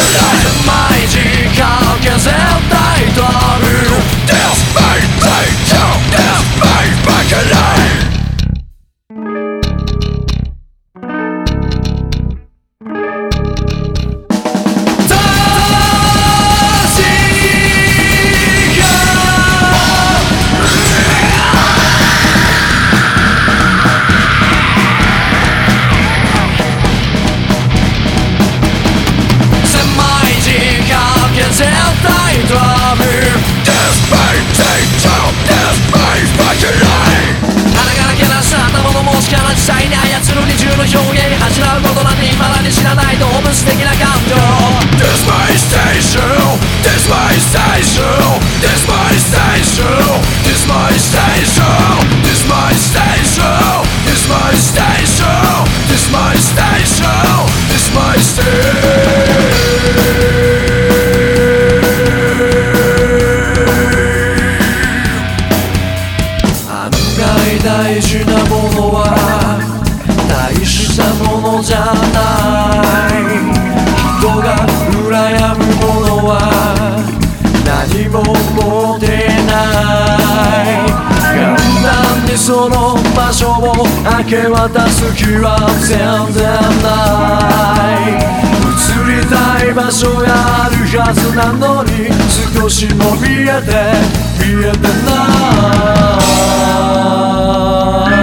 毎時間け絶対飛ぶ This my station, this my fucking life. 絶対飛ぶ This my station, this my fucking life. 花からけなした頭の文字から実際に操る二重の表現恥じらうことなんて未だに知らない動物的な感情 This my station, this my station, this my station, this my station, this my station, this my station, this my station, this my station. 大事なものは大したものじゃない人が羨むものは何も持ってない簡単にその場所を明け渡す気は全然ない移りたい場所があるはずなのに少しも見えてない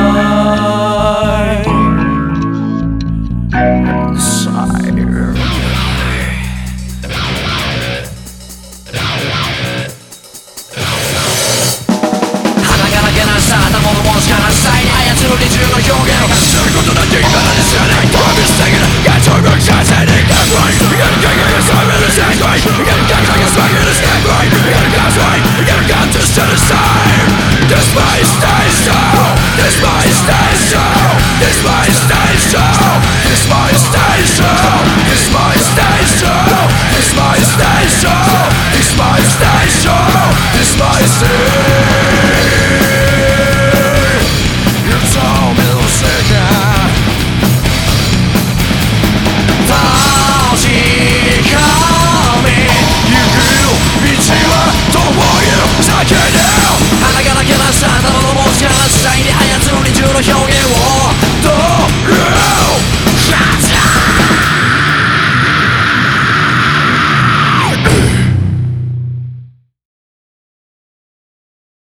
二重の表現をすることなんて今まで知らない飛び捨てる感情がさせてかっこいいやるかがそうめるせいこいやるかがそうめるせいこいやるかそういやるかとしてるさい This my station, this my station, this my station, this my station, this my station, this my station, this my station, this my station